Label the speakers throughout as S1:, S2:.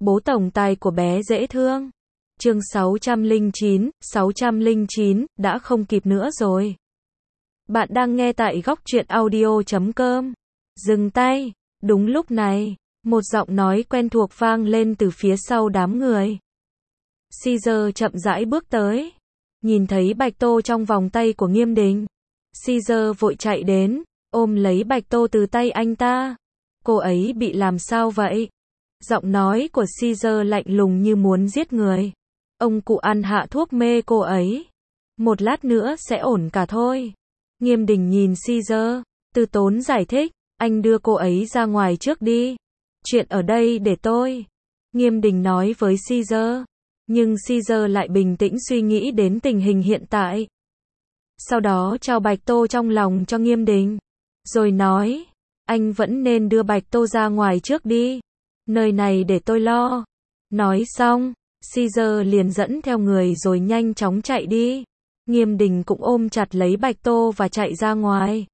S1: Bố tổng tài của bé dễ thương. Chương 609, đã không kịp nữa rồi. Bạn đang nghe tại góc truyện audio.com. Dừng tay. Đúng lúc này, một giọng nói quen thuộc vang lên từ phía sau đám người. Caesar chậm rãi bước tới. Nhìn thấy Bạch Tô trong vòng tay của Nghiêm Đình. Caesar vội chạy đến, ôm lấy Bạch Tô từ tay anh ta. Cô ấy bị làm sao vậy? Giọng nói của Caesar lạnh lùng như muốn giết người. Ông cụ ăn hạ thuốc mê cô ấy. Một lát nữa sẽ ổn cả thôi. Nghiêm Đình nhìn Caesar, từ tốn giải thích, anh đưa cô ấy ra ngoài trước đi. Chuyện ở đây để tôi. Nghiêm Đình nói với Caesar. Nhưng Caesar lại bình tĩnh suy nghĩ đến tình hình hiện tại. Sau đó trao Bạch Tô trong lòng cho Nghiêm Đình. Rồi nói, anh vẫn nên đưa Bạch Tô ra ngoài trước đi. Nơi này để tôi lo. Nói xong, Caesar liền dẫn theo người rồi nhanh chóng chạy đi. Nghiêm Đình cũng ôm chặt lấy Bạch Tô và chạy ra ngoài.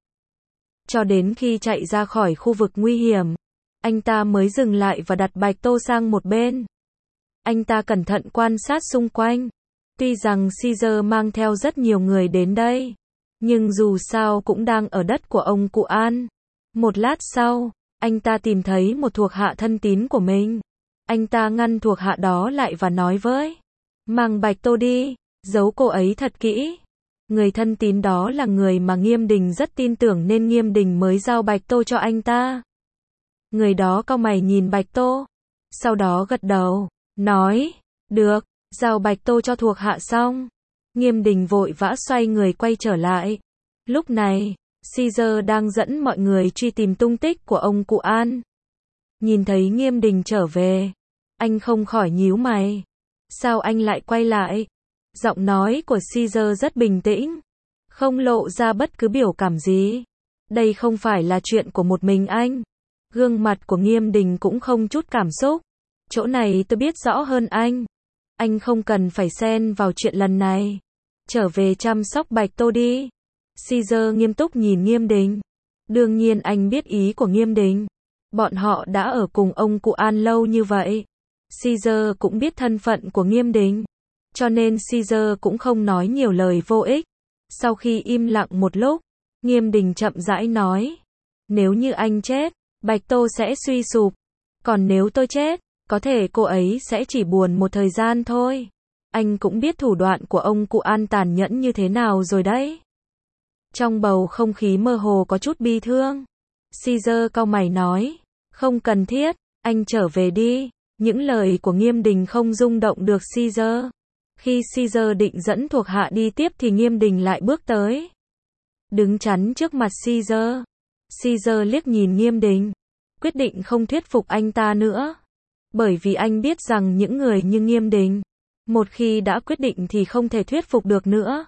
S1: Cho đến khi chạy ra khỏi khu vực nguy hiểm, anh ta mới dừng lại và đặt Bạch Tô sang một bên. Anh ta cẩn thận quan sát xung quanh. Tuy rằng Caesar mang theo rất nhiều người đến đây, nhưng dù sao cũng đang ở đất của ông cụ An. Một lát sau, anh ta tìm thấy một thuộc hạ thân tín của mình. Anh ta ngăn thuộc hạ đó lại và nói với, mang Bạch Tô đi, giấu cô ấy thật kỹ. Người thân tín đó là người mà Nghiêm Đình rất tin tưởng nên Nghiêm Đình mới giao Bạch Tô cho anh ta. Người đó cau mày nhìn Bạch Tô, sau đó gật đầu, nói, được, giao Bạch Tô cho thuộc hạ xong. Nghiêm Đình vội vã xoay người quay trở lại. Lúc này, Caesar đang dẫn mọi người truy tìm tung tích của ông cụ An. Nhìn thấy Nghiêm Đình trở về, anh không khỏi nhíu mày. Sao anh lại quay lại? Giọng nói của Caesar rất bình tĩnh, không lộ ra bất cứ biểu cảm gì. Đây không phải là chuyện của một mình anh. Gương mặt của Nghiêm Đình cũng không chút cảm xúc. Chỗ này tôi biết rõ hơn anh. Anh không cần phải xen vào chuyện lần này. Trở về chăm sóc Bạch Tô đi. Caesar nghiêm túc nhìn Nghiêm Đình. Đương nhiên anh biết ý của Nghiêm Đình. Bọn họ đã ở cùng ông cụ An lâu như vậy. Caesar cũng biết thân phận của Nghiêm Đình. Cho nên Caesar cũng không nói nhiều lời vô ích. Sau khi im lặng một lúc, Nghiêm Đình chậm rãi nói. Nếu như anh chết, Bạch Tô sẽ suy sụp. Còn nếu tôi chết, có thể cô ấy sẽ chỉ buồn một thời gian thôi. Anh cũng biết thủ đoạn của ông cụ An tàn nhẫn như thế nào rồi đấy. Trong bầu không khí mơ hồ có chút bi thương. Caesar cau mày nói. Không cần thiết, anh trở về đi. Những lời của Nghiêm Đình không rung động được Caesar. Khi Caesar định dẫn thuộc hạ đi tiếp thì Nghiêm Đình lại bước tới. Đứng chắn trước mặt Caesar. Caesar liếc nhìn Nghiêm Đình. Quyết định không thuyết phục anh ta nữa. Bởi vì anh biết rằng những người như Nghiêm Đình, một khi đã quyết định thì không thể thuyết phục được nữa.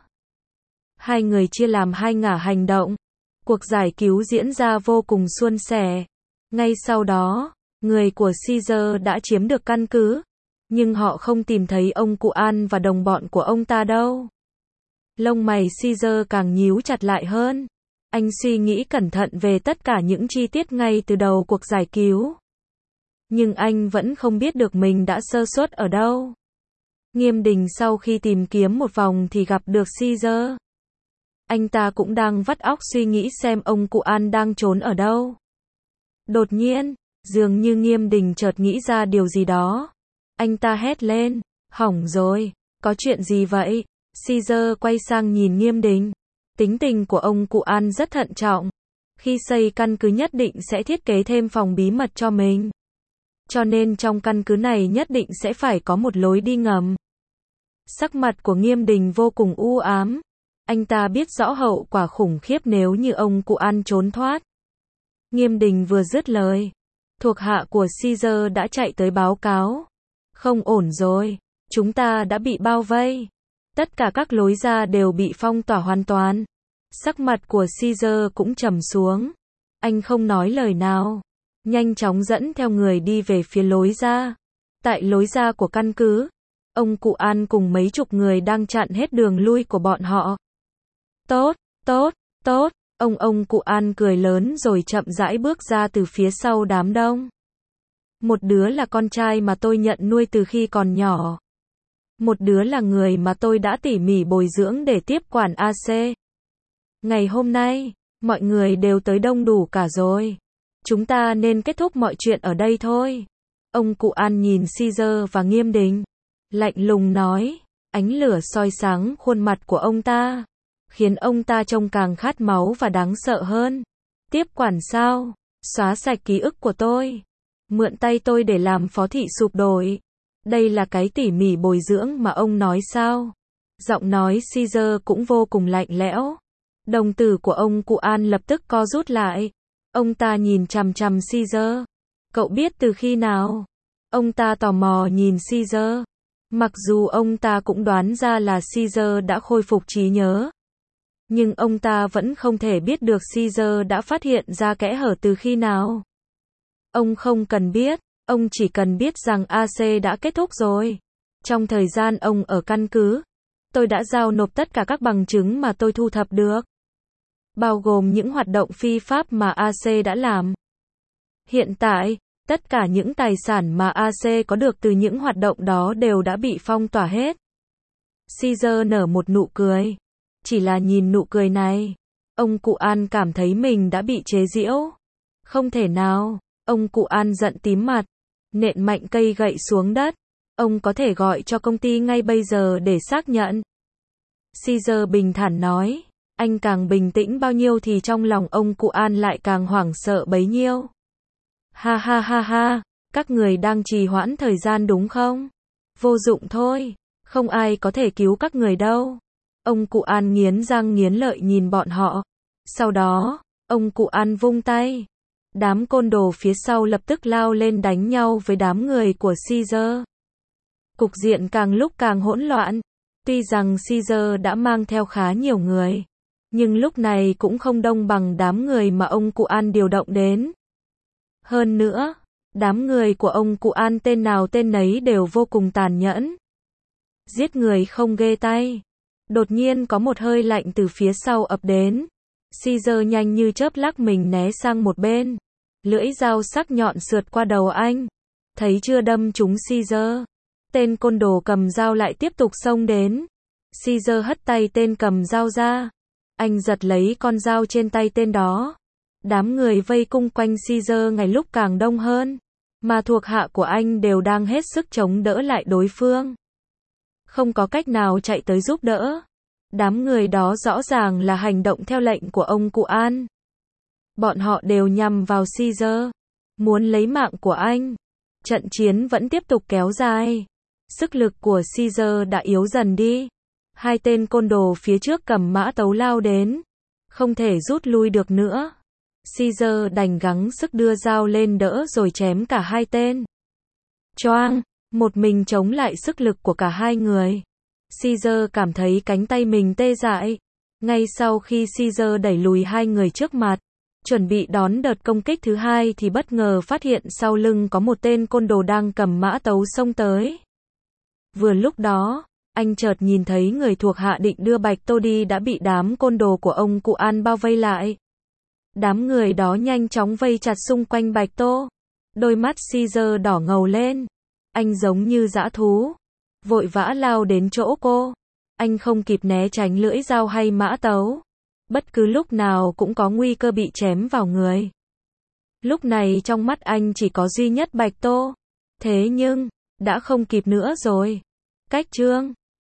S1: Hai người chia làm hai ngả hành động. Cuộc giải cứu diễn ra vô cùng suôn sẻ. Ngay sau đó, người của Caesar đã chiếm được căn cứ. Nhưng họ không tìm thấy ông cụ An và đồng bọn của ông ta đâu. Lông mày Caesar càng nhíu chặt lại hơn. Anh suy nghĩ cẩn thận về tất cả những chi tiết ngay từ đầu cuộc giải cứu. Nhưng anh vẫn không biết được mình đã sơ suất ở đâu. Nghiêm Đình sau khi tìm kiếm một vòng thì gặp được Caesar. Anh ta cũng đang vắt óc suy nghĩ xem ông cụ An đang trốn ở đâu. Đột nhiên, dường như Nghiêm Đình chợt nghĩ ra điều gì đó. Anh ta hét lên, hỏng rồi, có chuyện gì vậy? Caesar quay sang nhìn Nghiêm Đình. Tính tình của ông cụ An rất thận trọng. Khi xây căn cứ nhất định sẽ thiết kế thêm phòng bí mật cho mình. Cho nên trong căn cứ này nhất định sẽ phải có một lối đi ngầm. Sắc mặt của Nghiêm Đình vô cùng u ám. Anh ta biết rõ hậu quả khủng khiếp nếu như ông cụ An trốn thoát. Nghiêm Đình vừa dứt lời, thuộc hạ của Caesar đã chạy tới báo cáo. Không ổn rồi, chúng ta đã bị bao vây. Tất cả các lối ra đều bị phong tỏa hoàn toàn. Sắc mặt của Caesar cũng trầm xuống. Anh không nói lời nào. Nhanh chóng dẫn theo người đi về phía lối ra. Tại lối ra của căn cứ, ông cụ An cùng mấy chục người đang chặn hết đường lui của bọn họ. Tốt, tốt, tốt. Ông cụ An cười lớn rồi chậm rãi bước ra từ phía sau đám đông. Một đứa là con trai mà tôi nhận nuôi từ khi còn nhỏ. Một đứa là người mà tôi đã tỉ mỉ bồi dưỡng để tiếp quản AC. Ngày hôm nay, mọi người đều tới đông đủ cả rồi. Chúng ta nên kết thúc mọi chuyện ở đây thôi. Ông cụ An nhìn Caesar và Nghiêm Đình. Lạnh lùng nói, ánh lửa soi sáng khuôn mặt của ông ta, khiến ông ta trông càng khát máu và đáng sợ hơn. Tiếp quản sao? Xóa sạch ký ức của tôi. Mượn tay tôi để làm phó thị sụp đổ. Đây là cái tỉ mỉ bồi dưỡng mà ông nói sao? Giọng nói Caesar cũng vô cùng lạnh lẽo. Đồng tử của ông cụ An lập tức co rút lại. Ông ta nhìn chằm chằm Caesar. Cậu biết từ khi nào? Ông ta tò mò nhìn Caesar. Mặc dù ông ta cũng đoán ra là Caesar đã khôi phục trí nhớ, nhưng ông ta vẫn không thể biết được Caesar đã phát hiện ra kẽ hở từ khi nào. Ông không cần biết, ông chỉ cần biết rằng AC đã kết thúc rồi. Trong thời gian ông ở căn cứ, tôi đã giao nộp tất cả các bằng chứng mà tôi thu thập được, bao gồm những hoạt động phi pháp mà AC đã làm. Hiện tại, tất cả những tài sản mà AC có được từ những hoạt động đó đều đã bị phong tỏa hết. Caesar nở một nụ cười. Chỉ là nhìn nụ cười này, ông cụ An cảm thấy mình đã bị chế giễu. Không thể nào, ông cụ An giận tím mặt, nện mạnh cây gậy xuống đất. Ông có thể gọi cho công ty ngay bây giờ để xác nhận. Caesar bình thản nói, anh càng bình tĩnh bao nhiêu thì trong lòng ông cụ An lại càng hoảng sợ bấy nhiêu. Ha ha ha ha, các người đang trì hoãn thời gian đúng không? Vô dụng thôi, không ai có thể cứu các người đâu. Ông cụ An nghiến răng nghiến lợi nhìn bọn họ. Sau đó, ông cụ An vung tay. Đám côn đồ phía sau lập tức lao lên đánh nhau với đám người của Caesar. Cục diện càng lúc càng hỗn loạn. Tuy rằng Caesar đã mang theo khá nhiều người, nhưng lúc này cũng không đông bằng đám người mà ông cụ An điều động đến. Hơn nữa, đám người của ông cụ An tên nào tên nấy đều vô cùng tàn nhẫn. Giết người không ghê tay. Đột nhiên có một hơi lạnh từ phía sau ập đến. Caesar nhanh như chớp lắc mình né sang một bên. Lưỡi dao sắc nhọn sượt qua đầu anh. Thấy chưa đâm trúng Caesar. Tên côn đồ cầm dao lại tiếp tục xông đến. Caesar hất tay tên cầm dao ra. Anh giật lấy con dao trên tay tên đó. Đám người vây cung quanh Caesar ngày lúc càng đông hơn. Mà thuộc hạ của anh đều đang hết sức chống đỡ lại đối phương. Không có cách nào chạy tới giúp đỡ. Đám người đó rõ ràng là hành động theo lệnh của ông cụ An. Bọn họ đều nhằm vào Caesar, muốn lấy mạng của anh. Trận chiến vẫn tiếp tục kéo dài. Sức lực của Caesar đã yếu dần đi. Hai tên côn đồ phía trước cầm mã tấu lao đến. Không thể rút lui được nữa. Caesar đành gắng sức đưa dao lên đỡ rồi chém cả hai tên. Choang! Một mình chống lại sức lực của cả hai người. Caesar cảm thấy cánh tay mình tê dại. Ngay sau khi Caesar đẩy lùi hai người trước mặt, chuẩn bị đón đợt công kích thứ hai thì bất ngờ phát hiện sau lưng có một tên côn đồ đang cầm mã tấu xông tới. Vừa lúc đó, anh chợt nhìn thấy người thuộc hạ định đưa Bạch Tô đi đã bị đám côn đồ của ông cụ An bao vây lại. Đám người đó nhanh chóng vây chặt xung quanh Bạch Tô. Đôi mắt Caesar đỏ ngầu lên. Anh giống như dã thú, vội vã lao đến chỗ cô. Anh không kịp né tránh lưỡi dao hay mã tấu. Bất cứ lúc nào cũng có nguy cơ bị chém vào người. Lúc này trong mắt anh chỉ có duy nhất Bạch Tô. Thế nhưng, đã không kịp nữa rồi. Cách chương